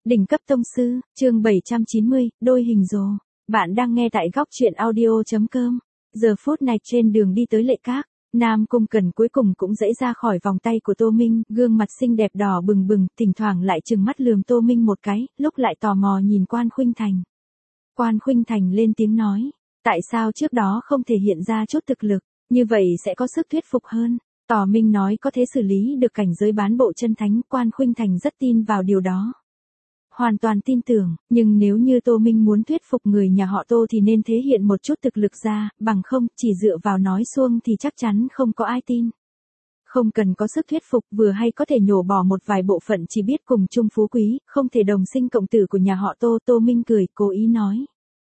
Đỉnh cấp tông sư, chương 790, đôi hình rồ. Bạn đang nghe tại góc truyện audio.com. Giờ phút này trên đường đi tới Lệ Các, Nam Cung Cẩn cuối cùng cũng giãy ra khỏi vòng tay của Tô Minh, gương mặt xinh đẹp đỏ bừng bừng, thỉnh thoảng lại trừng mắt lườm Tô Minh một cái, lúc lại tò mò nhìn Quan Khuynh Thành. Quan Khuynh Thành lên tiếng nói, tại sao trước đó không thể hiện ra chút thực lực, như vậy sẽ có sức thuyết phục hơn. Tò Minh nói có thể xử lý được cảnh giới bán bộ chân thánh, Quan Khuynh Thành rất tin vào điều đó. Hoàn toàn tin tưởng, nhưng nếu như Tô Minh muốn thuyết phục người nhà họ Tô thì nên thể hiện một chút thực lực ra, bằng không, chỉ dựa vào nói suông thì chắc chắn không có ai tin. Không cần có sức thuyết phục, vừa hay có thể nhổ bỏ một vài bộ phận chỉ biết cùng chung phú quý, không thể đồng sinh cộng tử của nhà họ Tô. Tô Minh cười, cố ý nói.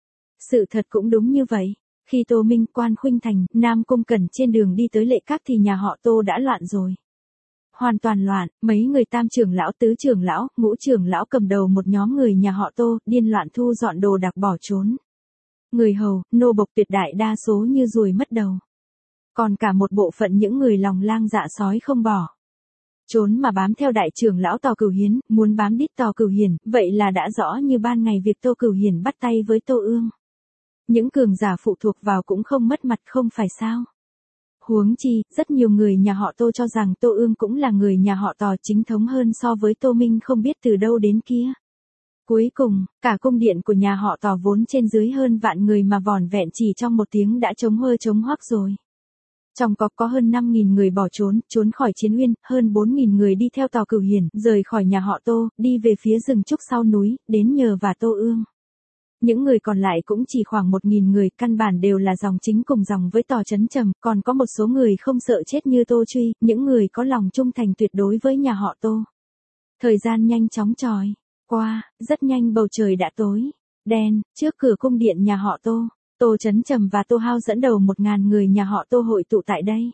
Sự thật cũng đúng như vậy. Khi Tô Minh, Quan Khuynh Thành, Nam Cung Cẩn trên đường đi tới Lệ Các thì nhà họ Tô đã loạn rồi. Hoàn toàn loạn, mấy người tam trưởng lão, tứ trưởng lão, ngũ trưởng lão cầm đầu một nhóm người nhà họ Tô, điên loạn thu dọn đồ đạc bỏ trốn. Người hầu, nô bộc tuyệt đại đa số như ruồi mất đầu. Còn cả một bộ phận những người lòng lang dạ sói không bỏ. Trốn mà bám theo đại trưởng lão Tào Cửu Hiến, muốn bám đít Tào Cửu Hiển, vậy là đã rõ như ban ngày việc Tô Cửu Hiển bắt tay với Tô Ương. Những cường giả phụ thuộc vào cũng không mất mặt không phải sao. Huống chi, rất nhiều người nhà họ Tô cho rằng Tô Ương cũng là người nhà họ Tào chính thống hơn so với Tô Minh không biết từ đâu đến kia. Cuối cùng, cả cung điện của nhà họ Tào vốn trên dưới hơn vạn người mà vỏn vẹn chỉ trong một tiếng đã trống hơ trống hoác rồi. Trong có hơn 5.000 người bỏ trốn khỏi Chiến Uyên, hơn 4.000 người đi theo Tào Cửu Hiển, rời khỏi nhà họ Tô, đi về phía rừng trúc sau núi, đến nhờ và Tô Ương. Những người còn lại cũng chỉ khoảng 1.000 người, căn bản đều là dòng chính cùng dòng với Tào Chấn Trầm, còn có một số người không sợ chết như Tô Truy, những người có lòng trung thành tuyệt đối với nhà họ Tô. Thời gian nhanh chóng trôi qua, rất nhanh bầu trời đã tối, đen, trước cửa cung điện nhà họ Tô, Tô Chấn Trầm và Tô Hao dẫn đầu 1.000 người nhà họ Tô hội tụ tại đây.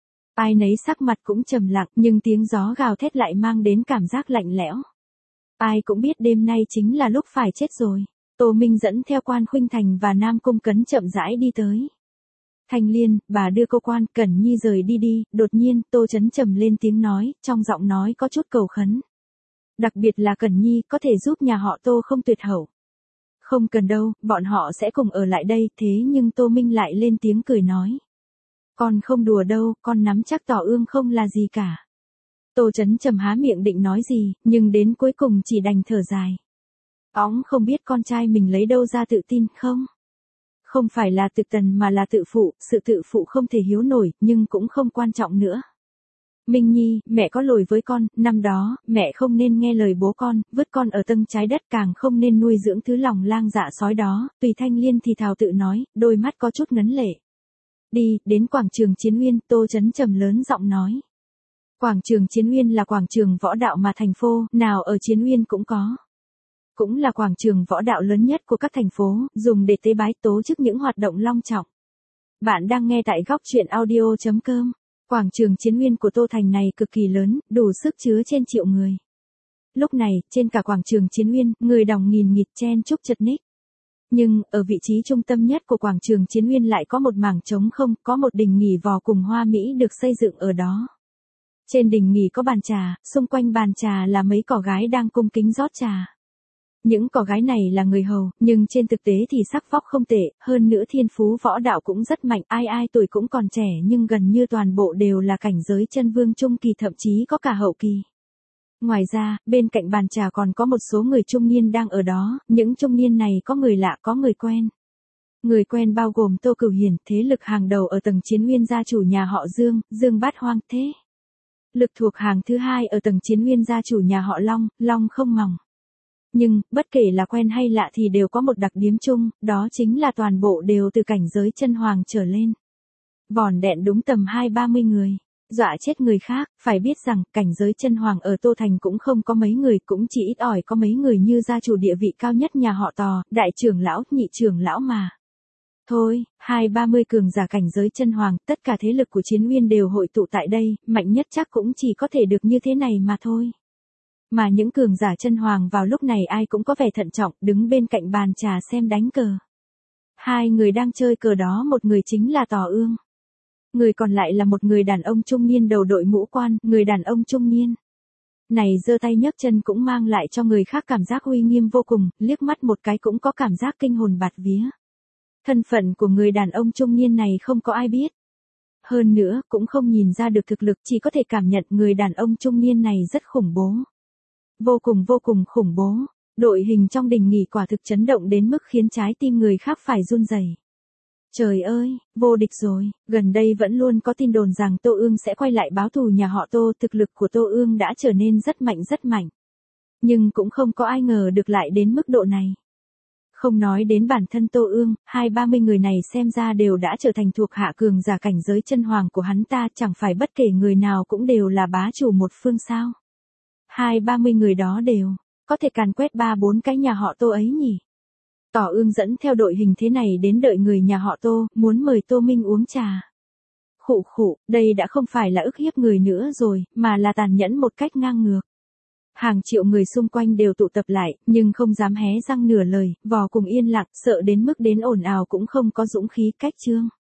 Ai nấy sắc mặt cũng trầm lặng, nhưng tiếng gió gào thét lại mang đến cảm giác lạnh lẽo. Ai cũng biết đêm nay chính là lúc phải chết rồi. Tô Minh dẫn theo Quan Khuynh Thành và Nam Cung Cấn chậm rãi đi tới. Thanh Liên, bà đưa cô Quan Cẩn Nhi rời đi, đột nhiên, Tô Chấn Trầm lên tiếng nói, trong giọng nói có chút cầu khấn. Đặc biệt là Cẩn Nhi, có thể giúp nhà họ Tô không tuyệt hậu. Không cần đâu, bọn họ sẽ cùng ở lại đây, thế nhưng Tô Minh lại lên tiếng cười nói. Con không đùa đâu, con nắm chắc Tào Ương không là gì cả. Tô Chấn Trầm há miệng định nói gì, nhưng đến cuối cùng chỉ đành thở dài. Ông không biết con trai mình lấy đâu ra tự tin không? Không phải là tự tần mà là tự phụ, sự tự phụ không thể hiếu nổi, nhưng cũng không quan trọng nữa. Minh Nhi, mẹ có lỗi với con, năm đó, mẹ không nên nghe lời bố con, vứt con ở tầng trái đất, càng không nên nuôi dưỡng thứ lòng lang dạ sói đó. Tùy Thanh Liên thì thào tự nói, đôi mắt có chút ngấn lệ. Đi, đến quảng trường Chiến Uyên, Tô Chấn Trầm lớn giọng nói. Quảng trường Chiến Uyên là quảng trường võ đạo mà thành phố nào ở Chiến Uyên cũng có. Cũng là quảng trường võ đạo lớn nhất của các thành phố, dùng để tế bái tổ chức những hoạt động long trọng. Bạn đang nghe tại góc truyện audio.com. Quảng trường Chiến Uyên của Tô Thành này cực kỳ lớn, đủ sức chứa trên triệu người. Lúc này, trên cả quảng trường Chiến Uyên, người đòng nghìn nghịt chen chúc chật ních. Nhưng, ở vị trí trung tâm nhất của quảng trường Chiến Uyên lại có một mảng trống không, có một đình nghỉ vò cùng hoa mỹ được xây dựng ở đó. Trên đình nghỉ có bàn trà, xung quanh bàn trà là mấy cỏ gái đang cung kính rót trà. Những cỏ gái này là người hầu, nhưng trên thực tế thì sắc vóc không tệ, hơn nữa thiên phú võ đạo cũng rất mạnh, ai tuổi cũng còn trẻ nhưng gần như toàn bộ đều là cảnh giới chân vương trung kỳ, thậm chí có cả hậu kỳ. Ngoài ra, bên cạnh bàn trà còn có một số người trung niên đang ở đó, những trung niên này có người lạ có người quen. Người quen bao gồm Tô Cửu Hiển, thế lực hàng đầu ở tầng Chiến Uyên gia chủ nhà họ Dương, Dương Bát Hoang thế. Lực thuộc hàng thứ hai ở tầng Chiến Uyên gia chủ nhà họ Long, Long Không Mòng. Nhưng, bất kể là quen hay lạ thì đều có một đặc điểm chung, đó chính là toàn bộ đều từ cảnh giới chân hoàng trở lên. Vỏn vẹn đúng tầm 20-30 người. Dọa chết người khác, phải biết rằng, cảnh giới chân hoàng ở Tô Thành cũng không có mấy người, cũng chỉ ít ỏi có mấy người như gia chủ địa vị cao nhất nhà họ Tào, đại trưởng lão, nhị trưởng lão mà. Thôi, 20-30 cường giả cảnh giới chân hoàng, tất cả thế lực của Chiến Uyên đều hội tụ tại đây, mạnh nhất chắc cũng chỉ có thể được như thế này mà thôi. Mà những cường giả chân hoàng vào lúc này ai cũng có vẻ thận trọng, đứng bên cạnh bàn trà xem đánh cờ. Hai người đang chơi cờ đó, một người chính là Tào Ương. Người còn lại là một người đàn ông trung niên đầu đội mũ quan, người đàn ông trung niên. Này giơ tay nhấc chân cũng mang lại cho người khác cảm giác uy nghiêm vô cùng, liếc mắt một cái cũng có cảm giác kinh hồn bạt vía. Thân phận của người đàn ông trung niên này không có ai biết. Hơn nữa, cũng không nhìn ra được thực lực, chỉ có thể cảm nhận người đàn ông trung niên này rất khủng bố. Vô cùng khủng bố. Đội hình trong đình nghỉ quả thực chấn động đến mức khiến trái tim người khác phải run rẩy. Trời ơi, vô địch rồi, gần đây vẫn luôn có tin đồn rằng Tô Ương sẽ quay lại báo thù nhà họ Tô, thực lực của Tô Ương đã trở nên rất mạnh. Nhưng cũng không có ai ngờ được lại đến mức độ này. Không nói đến bản thân Tô Ương, 20-30 người này xem ra đều đã trở thành thuộc hạ cường giả cảnh giới chân hoàng của hắn ta, chẳng phải bất kể người nào cũng đều là bá chủ một phương sao. 20-30 người đó đều, có thể càn quét 3-4 cái nhà họ Tô ấy nhỉ. Tỏ Ương dẫn theo đội hình thế này đến đợi người nhà họ Tô, muốn mời Tô Minh uống trà. Khụ, đây đã không phải là ức hiếp người nữa rồi, mà là tàn nhẫn một cách ngang ngược. Hàng triệu người xung quanh đều tụ tập lại, nhưng không dám hé răng nửa lời, vò cùng yên lặng, sợ đến mức đến ồn ào cũng không có dũng khí cách trương.